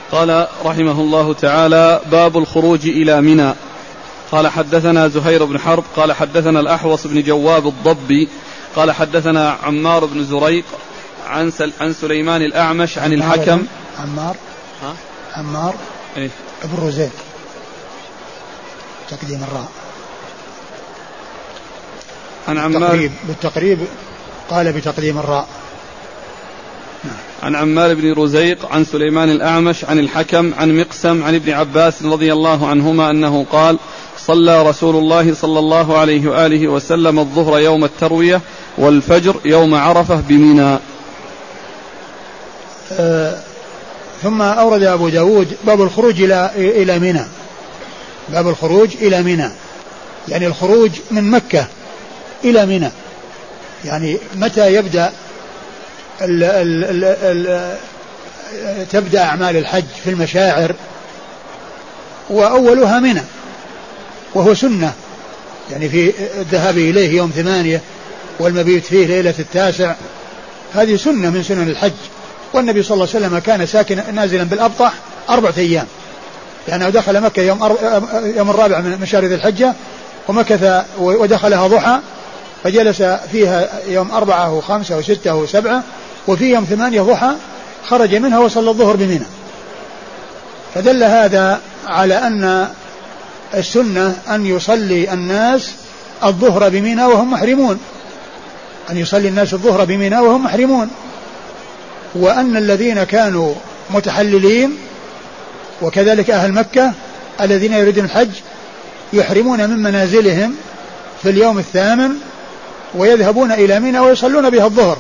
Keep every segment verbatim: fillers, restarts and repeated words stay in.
قال رحمه الله تعالى: باب الخروج إلى منى. قال حدثنا زهير بن حرب قال حدثنا الأحوص بن جواب الضبي قال حدثنا عمار بن زريق عن, سل عن سليمان الأعمش عن الحكم. عمار ها؟ عمار إيه؟ ابن رزيق تقديم الراء عن عمار بالتقريب, بالتقريب قال بتقديم الراء. عن عمار بن رزيق عن سليمان الأعمش عن الحكم عن مقسم عن ابن عباس رضي الله عنهما أنه قال: صلى رسول الله صلى الله عليه وآله وسلم الظهر يوم التروية والفجر يوم عرفة بمنى. آه ثم أورد أبو داود باب الخروج إلى إلى منى. باب الخروج إلى منى يعني الخروج من مكة إلى منى، يعني متى يبدأ ال ال ال ال تبدأ أعمال الحج في المشاعر، وأولها منى، وهو سنة يعني في الذهاب إليه يوم ثمانية والمبيت فيه ليلة التاسع، هذه سنة من سنن الحج. والنبي صلى الله عليه وسلم كان ساكن نازلا بالأبطح أربعة أيام، لأنه دخل مكة يوم, أر... يوم الرابع من شهر ذي الحجة ومكث ودخلها ضحى، فجلس فيها يوم أربعة وخمسة وستة وسبعة، وفي يوم ثمانية ضحى خرج منها وصلى الظهر بمنى. فدل هذا على أن السنة أن يصلي الناس الظهر بمنى وهم محرمون، أن يصلي الناس الظهر بمنى وهم محرمون، وأن الذين كانوا متحللين وكذلك أهل مكة الذين يريدون الحج يحرمون من منازلهم في اليوم الثامن ويذهبون إلى منى ويصلون بها الظهر.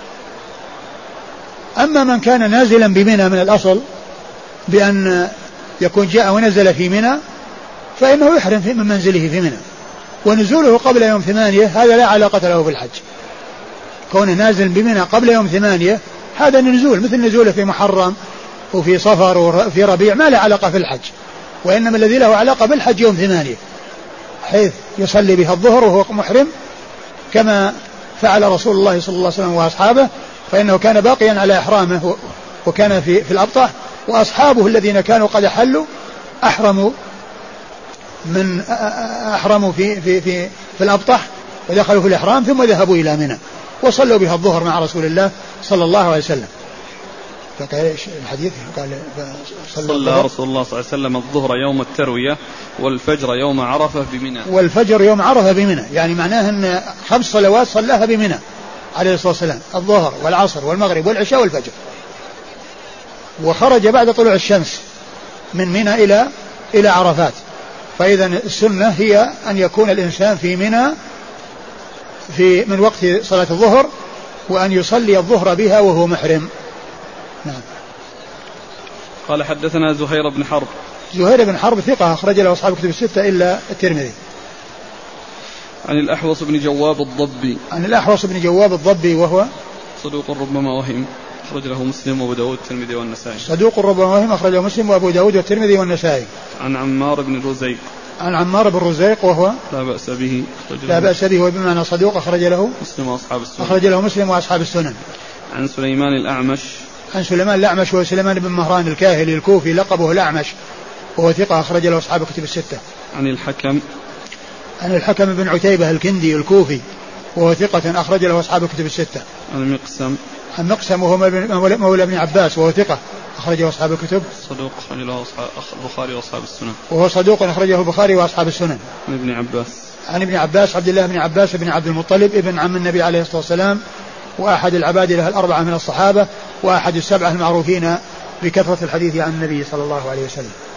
أما من كان نازلا بمنى من الأصل بأن يكون جاء ونزل في منى فإنه يحرم من منزله في منى، ونزوله قبل يوم ثمانية هذا لا علاقة له بالحج. كونه نازل بمنى قبل يوم ثمانية هذا نزول مثل نزوله في محرم وفي صفر وفي ربيع، ما له علاقة في الحج، وإنما الذي له علاقة بالحج يوم ثمانية حيث يصلي بها الظهر وهو محرم كما فعل رسول الله صلى الله عليه وسلم وأصحابه، فإنه كان باقيا على إحرامه وكان في, في الأبطح، وأصحابه الذين كانوا قد حلوا أحرموا من أحرموا في, في, في, في الأبطح ودخلوا في الإحرام ثم ذهبوا إلى منى وصلوا بها الظهر مع رسول الله صلى الله عليه وسلم. فقال الحديث قال صلى رسول الله صلى الله عليه وسلم الظهر يوم التروية والفجر يوم عرفة بمنى. والفجر يوم عرفة بمنى يعني معناه أن خمس صلوات صلاها بمنى عليه الصلاة والسلام، الظهر والعصر والمغرب والعشاء والفجر، وخرج بعد طلوع الشمس من منى إلى إلى عرفات. فإذا السنة هي أن يكون الإنسان في منى في من وقت صلاة الظهر وأن يصلي الظهر بها وهو محرم. نعم. قال حدثنا زهير بن حرب. زهير بن حرب ثقة أخرج له أصحاب الكتب الستة إلا الترمذي. عن الأحوص بن جواب الضبي. عن الأحوص بن جواب الضبي وهو صدوق ربما وهم أخرج له مسلم وأبو داود والترمذي والنسائي. صدوق ربما وهم أخرج له مسلم وأبو داود والترمذي والنسائي. عن عمار بن رزيق. عن عمار بن رزيق وهو لا بأس به لا بأس به وبمعنى صدوق أخرج له مسلم وأصحاب السنن. أخرج له مسلم وأصحاب السنن. عن سليمان الأعمش. عن سليمان الأعمش وهو سليمان بن مهران الكاهلي الكوفي لقبه الأعمش وهو ثقة أخرج له أصحاب الكتب الستة. عن الحكم. عن الحكم بن عتيبة الكندي الكوفي وهو ثقة أخرج له أصحاب الكتب الستة. عن مقسم. عن مقسم وهو مولى ابن عباس وهو ثقة أخرجه أصحاب الكتب. صدوق أخرج له البخاري وأصحاب السنن. وهو صدوق أخرجه البخاري وأصحاب السنن. عن ابن عباس. عن ابن عباس عبد الله بن عباس بن عبد المطلب ابن عم النبي عليه الصلاة والسلام وأحد العباد له الأربعة من الصحابة وأحد السبعة المعروفين بكثرة الحديث عن النبي صلى الله عليه وسلم.